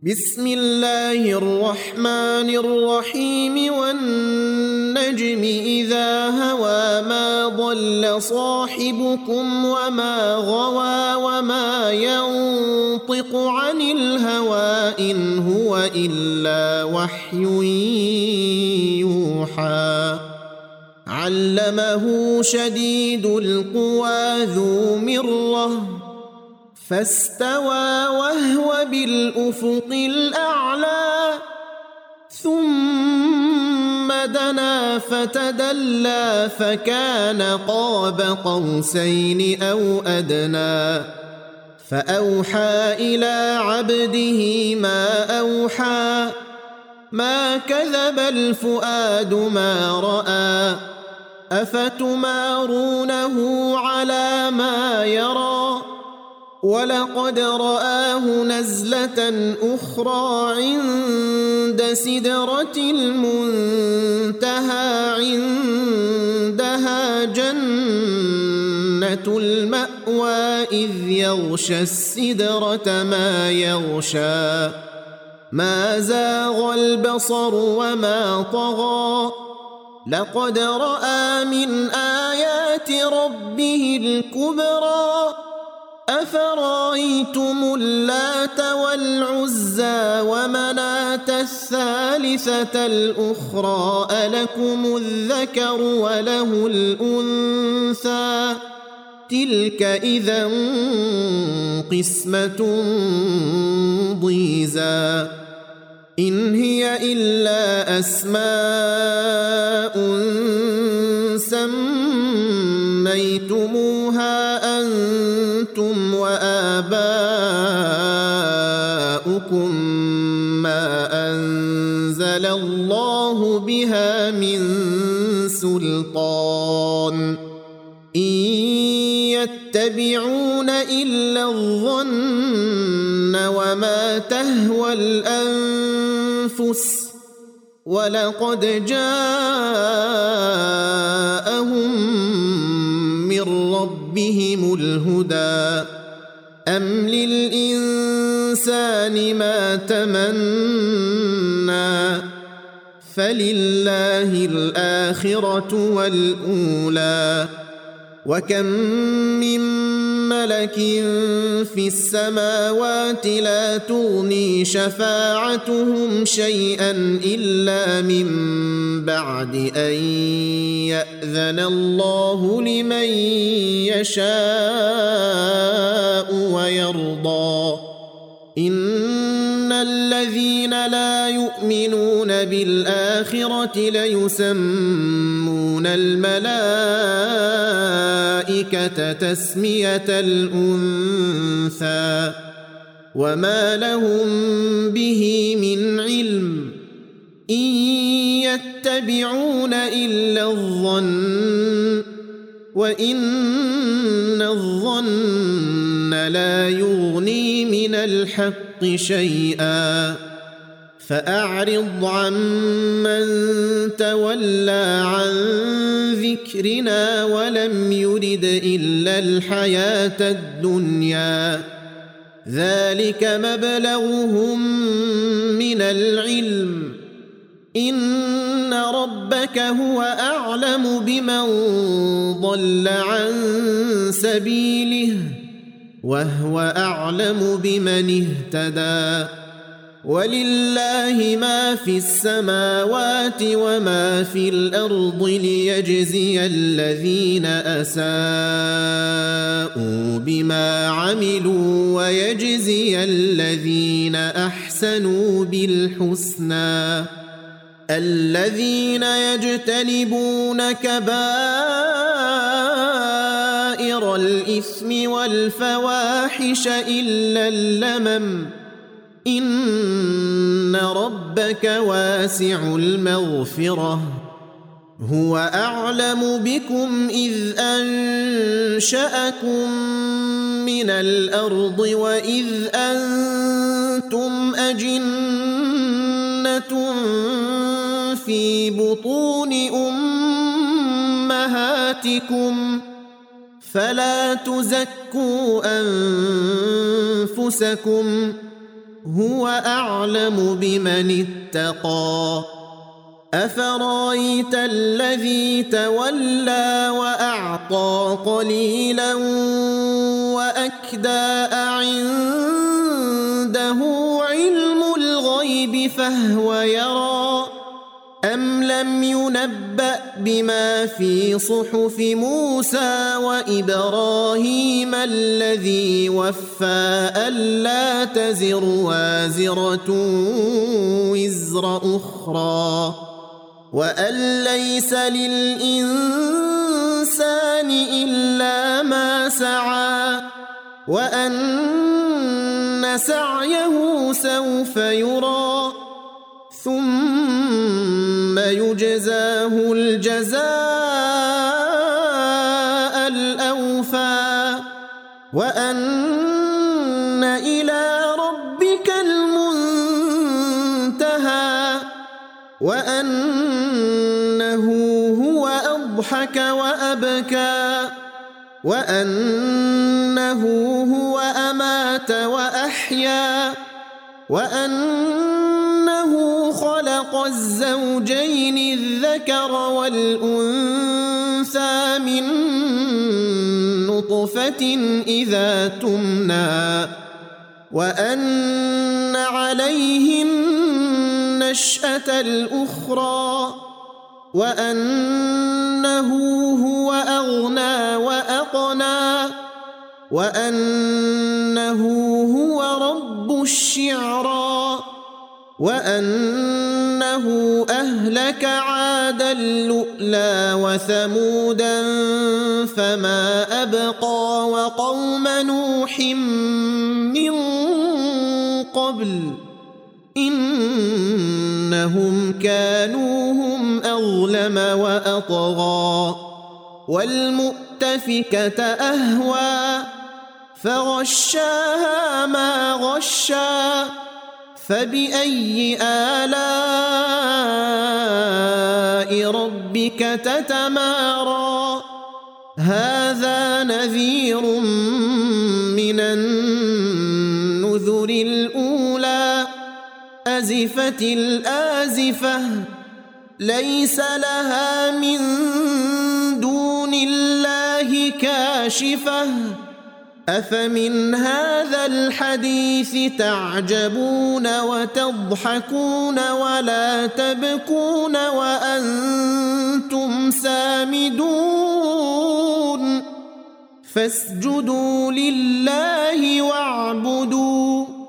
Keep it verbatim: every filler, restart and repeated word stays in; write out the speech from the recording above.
بسم الله الرحمن الرحيم والنجم إذا هوى ما ضل صاحبكم وما غوى وما ينطق عن الهوى إن هو إلا وحي يوحى علمه شديد القوى ذو مرة فاستوى وهو بالأفق الأعلى ثم دنا فتدلى فكان قاب قوسين أو أدنى فأوحى إلى عبده ما أوحى ما كذب الفؤاد ما رأى أفتمارونه على ما يرى ولقد رآه نزلة أخرى عند سدرة المنتهى عندها جنة المأوى إذ يغشى السدرة ما يغشى ما زاغ البصر وما طغى لقد رأى من آيات ربه الكبرى أفرأيتم اللات والعزى ومناة الثالثة الأخرى ألكم الذكر وله الأنثى تلك إذا قسمة ضيزى إن هي إلا أسماء سميتموها أنتم وآباؤكم ما أنزل الله بها من سلطان إن يتبعون إلا الظن وما تهوى الأنفس ولقد جاءهم من ربهم الهدى أم للإنسان ما تمنى فلله الآخرة والأولى وكم من ملك في السماوات لا تغني شفاعتهم شيئا إلا من بعد أن يأذن الله لمن يشاء ويرضى إن الذين لا يؤمنون بالآخرة ليسمون الملائكة تسمية الأنثى وما لهم به من علم إن يتبعون إلا الظن وإن الظن لا يغني من الحق شيئا فأعرض عمن تولى عن ذكرنا ولم يرد إلا الحياة الدنيا ذلك مبلغهم من العلم إن ربك هو أعلم بمن ضل عن سبيله وهو أعلم بمن اهتدى ولله ما في السماوات وما في الأرض ليجزي الذين أساءوا بما عملوا ويجزي الذين أحسنوا بالحسنى الذين يجتنبون كبائر الإثم والفواحش إلا اللمم إن ربك واسع المغفرة هو أعلم بكم إذ أنشأكم من الأرض وإذ أنتم أجنة في بطون أمهاتكم فلا تزكوا أنفسكم هو أعلم بمن اتقى أفرايت الذي تولى وأعطى قليلا وأكدى أعنده علم الغيب فهو يرى أم لم ينبأ بما في صحف موسى وإبراهيم الذي وفى ألا تزر وازرة وزر أخرى وأن ليس للإنسان إلا ما سعى وأن سعيه سوف يرى ثم يجزاه الجزاء الأوفى وأن إلى ربك المنتهى وأنه هو أضحك وأبكى وأنه هو أمات وأحيا وأنه خلق الزوجين الذكر والأنثى من نطفة إذا تمنى وأن عليه النشأة الأخرى وأنه هو أغنى وأقنى وأنه هو رب الشعرى وأنه أهلك عادا الأولى وثمودا فما أبقى وقوم نوح من قبل إنهم كانوا هم أظلم وأطغى والمؤتفكة أهوى فغشاها ما غشا فبأي آلاء ربك تتمارى هذا نذير من النذر الأولى أزفت الآزفة ليس لها من دون الله كاشفة أفمن هذا الحديث تعجبون وتضحكون ولا تبكون وأنتم سامدون فاسجدوا لله واعبدوا